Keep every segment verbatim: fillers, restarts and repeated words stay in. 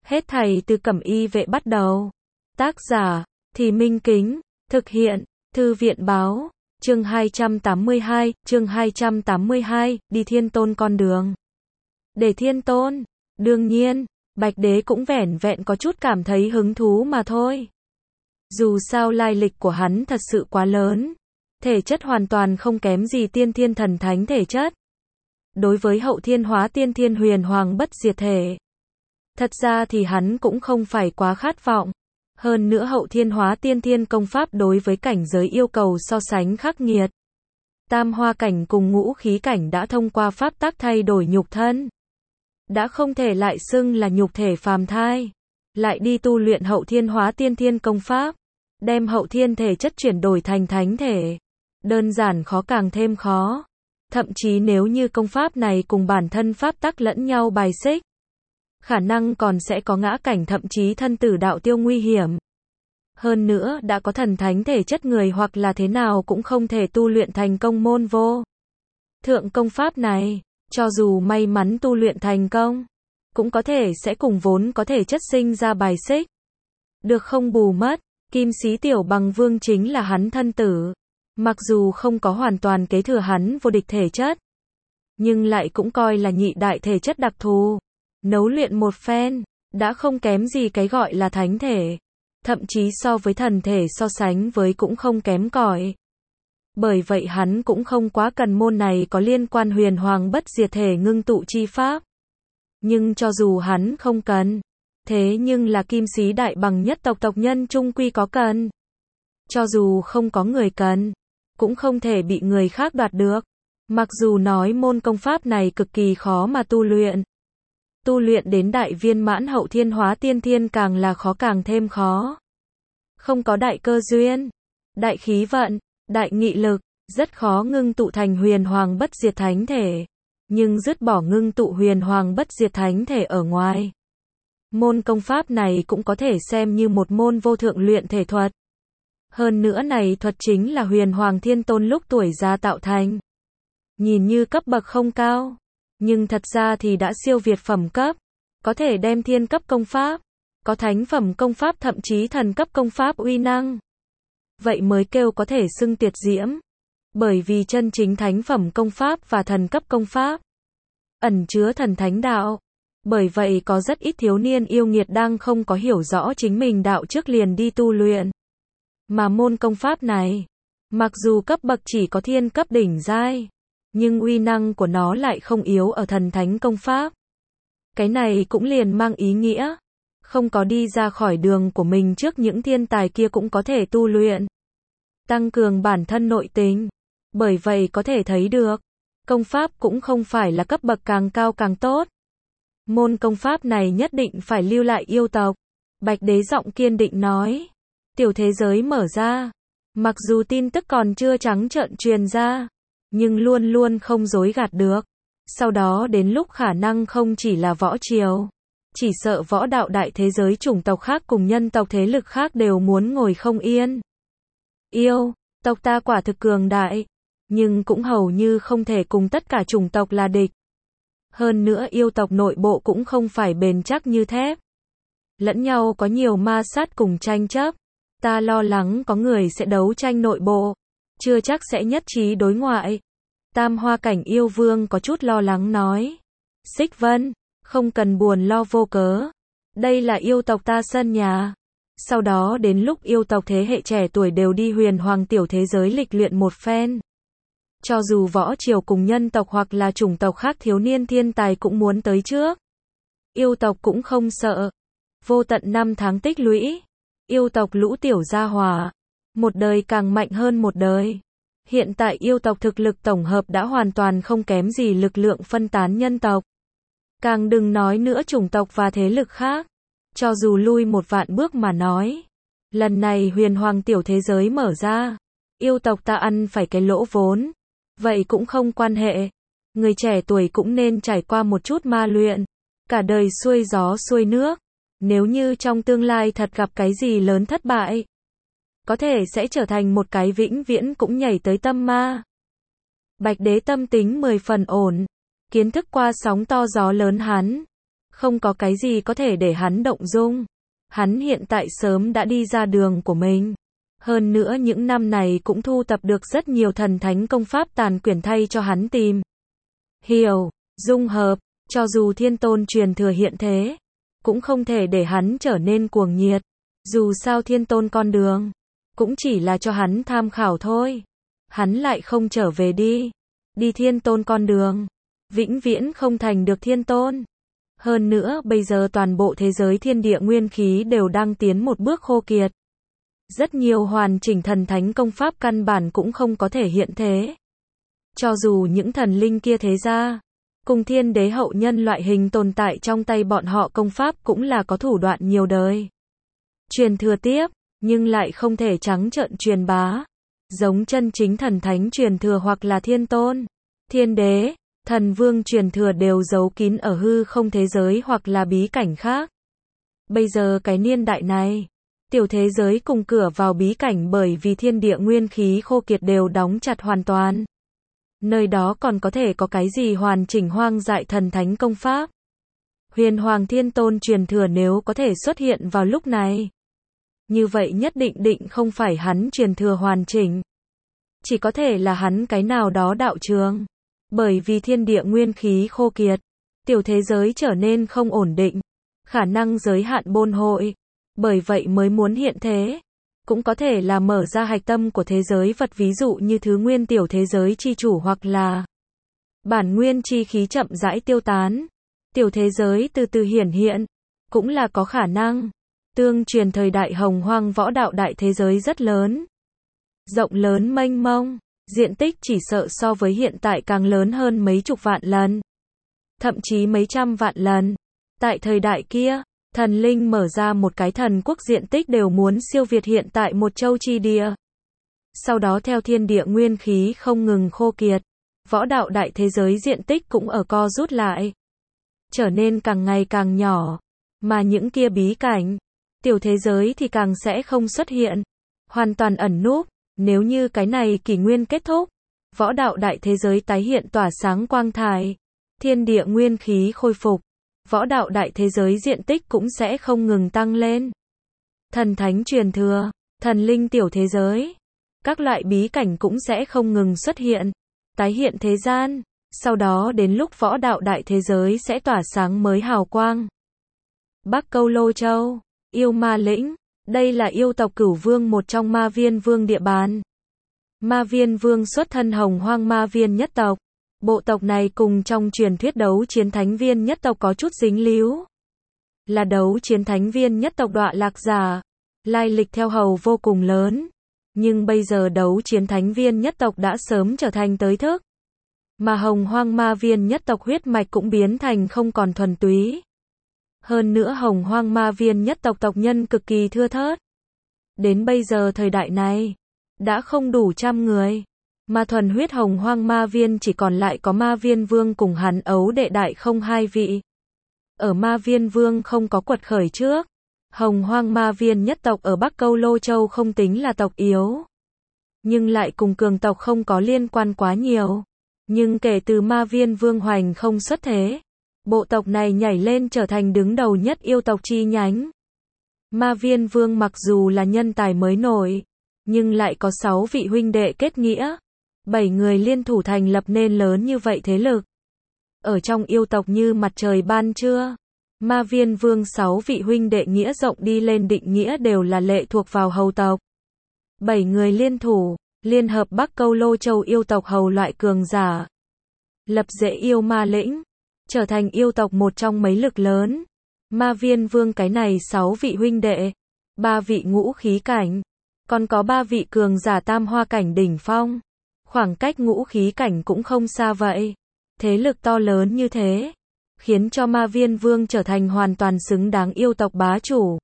Hết thảy từ Cẩm Y Vệ bắt đầu. Tác giả, Thì Minh Kính, thực hiện, Thư viện Báo, chương hai trăm tám mươi hai, chương hai trăm tám mươi hai, đi Thiên Tôn con đường. Để Thiên Tôn, đương nhiên, Bạch Đế cũng vẻn vẹn có chút cảm thấy hứng thú mà thôi. Dù sao lai lịch của hắn thật sự quá lớn, thể chất hoàn toàn không kém gì tiên thiên thần thánh thể chất. Đối với hậu thiên hóa tiên thiên huyền hoàng bất diệt thể, thật ra thì hắn cũng không phải quá khát vọng. Hơn nữa hậu thiên hóa tiên thiên công pháp đối với cảnh giới yêu cầu so sánh khắc nghiệt. Tam hoa cảnh cùng ngũ khí cảnh đã thông qua pháp tắc thay đổi nhục thân, đã không thể lại xưng là nhục thể phàm thai. Lại đi tu luyện hậu thiên hóa tiên thiên công pháp, đem hậu thiên thể chất chuyển đổi thành thánh thể, đơn giản khó càng thêm khó. Thậm chí nếu như công pháp này cùng bản thân pháp tắc lẫn nhau bài xích, khả năng còn sẽ có ngã cảnh thậm chí thân tử đạo tiêu nguy hiểm. Hơn nữa đã có thần thánh thể chất người hoặc là thế nào cũng không thể tu luyện thành công môn vô thượng công pháp này. Cho dù may mắn tu luyện thành công, cũng có thể sẽ cùng vốn có thể chất sinh ra bài xích. Được không bù mất, Kim Sĩ Tiểu Bằng Vương chính là hắn thân tử. Mặc dù không có hoàn toàn kế thừa hắn vô địch thể chất, nhưng lại cũng coi là nhị đại thể chất đặc thù. Nấu luyện một phen, đã không kém gì cái gọi là thánh thể. Thậm chí so với thần thể so sánh với cũng không kém cỏi. Bởi vậy hắn cũng không quá cần môn này có liên quan huyền hoàng bất diệt thể ngưng tụ chi pháp. Nhưng cho dù hắn không cần, thế nhưng là Kim Sĩ Đại Bằng nhất tộc tộc nhân chung quy có cần. Cho dù không có người cần, cũng không thể bị người khác đoạt được. Mặc dù nói môn công pháp này cực kỳ khó mà tu luyện. Tu luyện đến đại viên mãn hậu thiên hóa tiên thiên càng là khó càng thêm khó. Không có đại cơ duyên, đại khí vận, đại nghị lực, rất khó ngưng tụ thành huyền hoàng bất diệt thánh thể. Nhưng dứt bỏ ngưng tụ huyền hoàng bất diệt thánh thể ở ngoài, môn công pháp này cũng có thể xem như một môn vô thượng luyện thể thuật. Hơn nữa này thuật chính là huyền hoàng thiên tôn lúc tuổi già tạo thành. Nhìn như cấp bậc không cao, nhưng thật ra thì đã siêu việt phẩm cấp. Có thể đem thiên cấp công pháp, có thánh phẩm công pháp thậm chí thần cấp công pháp uy năng. Vậy mới kêu có thể xưng tuyệt diễm. Bởi vì chân chính thánh phẩm công pháp và thần cấp công pháp ẩn chứa thần thánh đạo. Bởi vậy có rất ít thiếu niên yêu nghiệt đang không có hiểu rõ chính mình đạo trước liền đi tu luyện. Mà môn công pháp này, mặc dù cấp bậc chỉ có thiên cấp đỉnh giai, nhưng uy năng của nó lại không yếu ở thần thánh công pháp. Cái này cũng liền mang ý nghĩa, không có đi ra khỏi đường của mình trước những thiên tài kia cũng có thể tu luyện, tăng cường bản thân nội tình. Bởi vậy có thể thấy được, công pháp cũng không phải là cấp bậc càng cao càng tốt. Môn công pháp này nhất định phải lưu lại yêu tộc. Bạch Đế giọng kiên định nói. Tiểu thế giới mở ra. Mặc dù tin tức còn chưa trắng trợn truyền ra, nhưng luôn luôn không dối gạt được. Sau đó đến lúc khả năng không chỉ là võ triều, chỉ sợ võ đạo đại thế giới chủng tộc khác cùng nhân tộc thế lực khác đều muốn ngồi không yên. Yêu, tộc ta quả thực cường đại, nhưng cũng hầu như không thể cùng tất cả chủng tộc là địch. Hơn nữa yêu tộc nội bộ cũng không phải bền chắc như thép. Lẫn nhau có nhiều ma sát cùng tranh chấp. Ta lo lắng có người sẽ đấu tranh nội bộ, chưa chắc sẽ nhất trí đối ngoại. Tam hoa cảnh yêu vương có chút lo lắng nói. Xích Vân, không cần buồn lo vô cớ. Đây là yêu tộc ta sân nhà. Sau đó đến lúc yêu tộc thế hệ trẻ tuổi đều đi huyền hoàng tiểu thế giới lịch luyện một phen. Cho dù võ triều cùng nhân tộc hoặc là chủng tộc khác thiếu niên thiên tài cũng muốn tới trước. Yêu tộc cũng không sợ. Vô tận năm tháng tích lũy. Yêu tộc lũ tiểu gia hỏa. Một đời càng mạnh hơn một đời. Hiện tại yêu tộc thực lực tổng hợp đã hoàn toàn không kém gì lực lượng phân tán nhân tộc. Càng đừng nói nữa chủng tộc và thế lực khác. Cho dù lui một vạn bước mà nói. Lần này huyền hoàng tiểu thế giới mở ra. Yêu tộc ta ăn phải cái lỗ vốn. Vậy cũng không quan hệ. Người trẻ tuổi cũng nên trải qua một chút ma luyện. Cả đời xuôi gió xuôi nước. Nếu như trong tương lai thật gặp cái gì lớn thất bại, có thể sẽ trở thành một cái vĩnh viễn cũng nhảy tới tâm ma. Bạch Đế tâm tính mười phần ổn. Kiến thức qua sóng to gió lớn hắn Không có cái gì có thể để hắn động dung. Hắn hiện tại sớm đã đi ra đường của mình. Hơn nữa những năm này cũng thu tập được rất nhiều thần thánh công pháp tàn quyển thay cho hắn tìm hiểu, dung hợp, cho dù thiên tôn truyền thừa hiện thế, cũng không thể để hắn trở nên cuồng nhiệt. Dù sao thiên tôn con đường, cũng chỉ là cho hắn tham khảo thôi. Hắn lại không trở về đi. Đi thiên tôn con đường, vĩnh viễn không thành được thiên tôn. Hơn nữa bây giờ toàn bộ thế giới thiên địa nguyên khí đều đang tiến một bước khô kiệt. Rất nhiều hoàn chỉnh thần thánh công pháp căn bản cũng không có thể hiện thế. Cho dù những thần linh kia thế ra, cùng thiên đế hậu nhân loại hình tồn tại trong tay bọn họ công pháp cũng là có thủ đoạn nhiều đời. Truyền thừa tiếp, nhưng lại không thể trắng trợn truyền bá. Giống chân chính thần thánh truyền thừa hoặc là thiên tôn, thiên đế, thần vương truyền thừa đều giấu kín ở hư không thế giới hoặc là bí cảnh khác. Bây giờ cái niên đại này, tiểu thế giới cùng cửa vào bí cảnh bởi vì thiên địa nguyên khí khô kiệt đều đóng chặt hoàn toàn. Nơi đó còn có thể có cái gì hoàn chỉnh hoang dại thần thánh công pháp. Huyền Hoàng Thiên Tôn truyền thừa nếu có thể xuất hiện vào lúc này, như vậy nhất định định không phải hắn truyền thừa hoàn chỉnh. Chỉ có thể là hắn cái nào đó đạo trường. Bởi vì thiên địa nguyên khí khô kiệt, tiểu thế giới trở nên không ổn định, khả năng giới hạn bôn hội. Bởi vậy mới muốn hiện thế. Cũng có thể là mở ra hạch tâm của thế giới vật, ví dụ như thứ nguyên tiểu thế giới chi chủ hoặc là bản nguyên chi khí chậm rãi tiêu tán. Tiểu thế giới từ từ hiển hiện, cũng là có khả năng. Tương truyền thời đại hồng hoang võ đạo đại thế giới rất lớn. Rộng lớn mênh mông, diện tích chỉ sợ so với hiện tại càng lớn hơn mấy chục vạn lần. Thậm chí mấy trăm vạn lần. Tại thời đại kia, thần linh mở ra một cái thần quốc diện tích đều muốn siêu việt hiện tại một châu chi địa. Sau đó theo thiên địa nguyên khí không ngừng khô kiệt, võ đạo đại thế giới diện tích cũng ở co rút lại, trở nên càng ngày càng nhỏ. Mà những kia bí cảnh, tiểu thế giới thì càng sẽ không xuất hiện, hoàn toàn ẩn núp. Nếu như cái này kỷ nguyên kết thúc, võ đạo đại thế giới tái hiện tỏa sáng quang thải, thiên địa nguyên khí khôi phục, võ đạo đại thế giới diện tích cũng sẽ không ngừng tăng lên. Thần thánh truyền thừa, thần linh tiểu thế giới, các loại bí cảnh cũng sẽ không ngừng xuất hiện, tái hiện thế gian, sau đó đến lúc võ đạo đại thế giới sẽ tỏa sáng mới hào quang. Bắc Câu Lô Châu, yêu ma lĩnh, đây là yêu tộc Cửu Vương một trong Ma Viên Vương địa bàn. Ma Viên Vương xuất thân hồng hoang ma viên nhất tộc. Bộ tộc này cùng trong truyền thuyết đấu chiến thánh viên nhất tộc có chút dính líu. Là đấu chiến thánh viên nhất tộc đọa lạc giả. Lai lịch theo hầu vô cùng lớn. Nhưng bây giờ đấu chiến thánh viên nhất tộc đã sớm trở thành tới thức. Mà hồng hoang ma viên nhất tộc huyết mạch cũng biến thành không còn thuần túy. Hơn nữa hồng hoang ma viên nhất tộc tộc nhân cực kỳ thưa thớt. Đến bây giờ thời đại này, đã không đủ trăm người. Mà thuần huyết hồng hoang ma viên chỉ còn lại có ma viên vương cùng hắn ấu đệ đại không hai vị. Ở ma viên vương không có quật khởi trước, hồng hoang ma viên nhất tộc ở Bắc Câu Lô Châu không tính là tộc yếu. Nhưng lại cùng cường tộc không có liên quan quá nhiều. Nhưng kể từ ma viên vương hoành không xuất thế, bộ tộc này nhảy lên trở thành đứng đầu nhất yêu tộc chi nhánh. Ma viên vương mặc dù là nhân tài mới nổi, nhưng lại có sáu vị huynh đệ kết nghĩa. Bảy người liên thủ thành lập nên lớn như vậy thế lực. Ở trong yêu tộc như mặt trời ban trưa. Ma viên vương sáu vị huynh đệ nghĩa rộng đi lên định nghĩa đều là lệ thuộc vào hầu tộc. Bảy người liên thủ, liên hợp Bắc Câu Lô Châu yêu tộc hầu loại cường giả. Lập dễ yêu ma lĩnh, trở thành yêu tộc một trong mấy lực lớn. Ma viên vương cái này sáu vị huynh đệ, ba vị ngũ khí cảnh, còn có ba vị cường giả tam hoa cảnh đỉnh phong. Khoảng cách ngũ khí cảnh cũng không xa vậy. Thế lực to lớn như thế, khiến cho ma viên vương trở thành hoàn toàn xứng đáng yêu tộc bá chủ.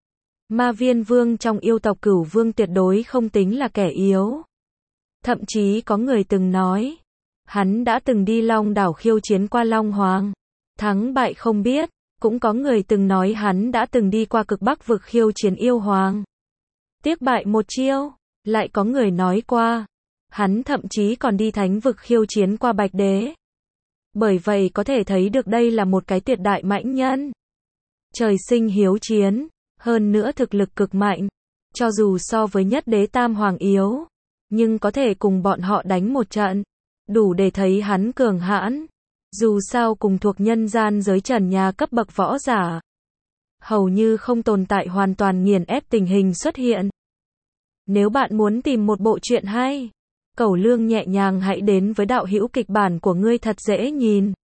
Ma viên vương trong yêu tộc Cửu Vương tuyệt đối không tính là kẻ yếu. Thậm chí có người từng nói, hắn đã từng đi Long đảo khiêu chiến qua Long Hoàng. Thắng bại không biết, cũng có người từng nói hắn đã từng đi qua cực Bắc vực khiêu chiến yêu hoàng. Tiếc bại một chiêu, lại có người nói qua. Hắn thậm chí còn đi thánh vực khiêu chiến qua Bạch Đế. Bởi vậy có thể thấy được đây là một cái tuyệt đại mãnh nhân. Trời sinh hiếu chiến, hơn nữa thực lực cực mạnh. Cho dù so với nhất đế tam hoàng yếu, nhưng có thể cùng bọn họ đánh một trận, đủ để thấy hắn cường hãn. Dù sao cùng thuộc nhân gian giới trần nhà cấp bậc võ giả, hầu như không tồn tại hoàn toàn nghiền ép tình hình xuất hiện. Nếu bạn muốn tìm một bộ truyện hay, Cẩu Lương nhẹ nhàng hãy đến với đạo hữu kịch bản của ngươi thật dễ nhìn.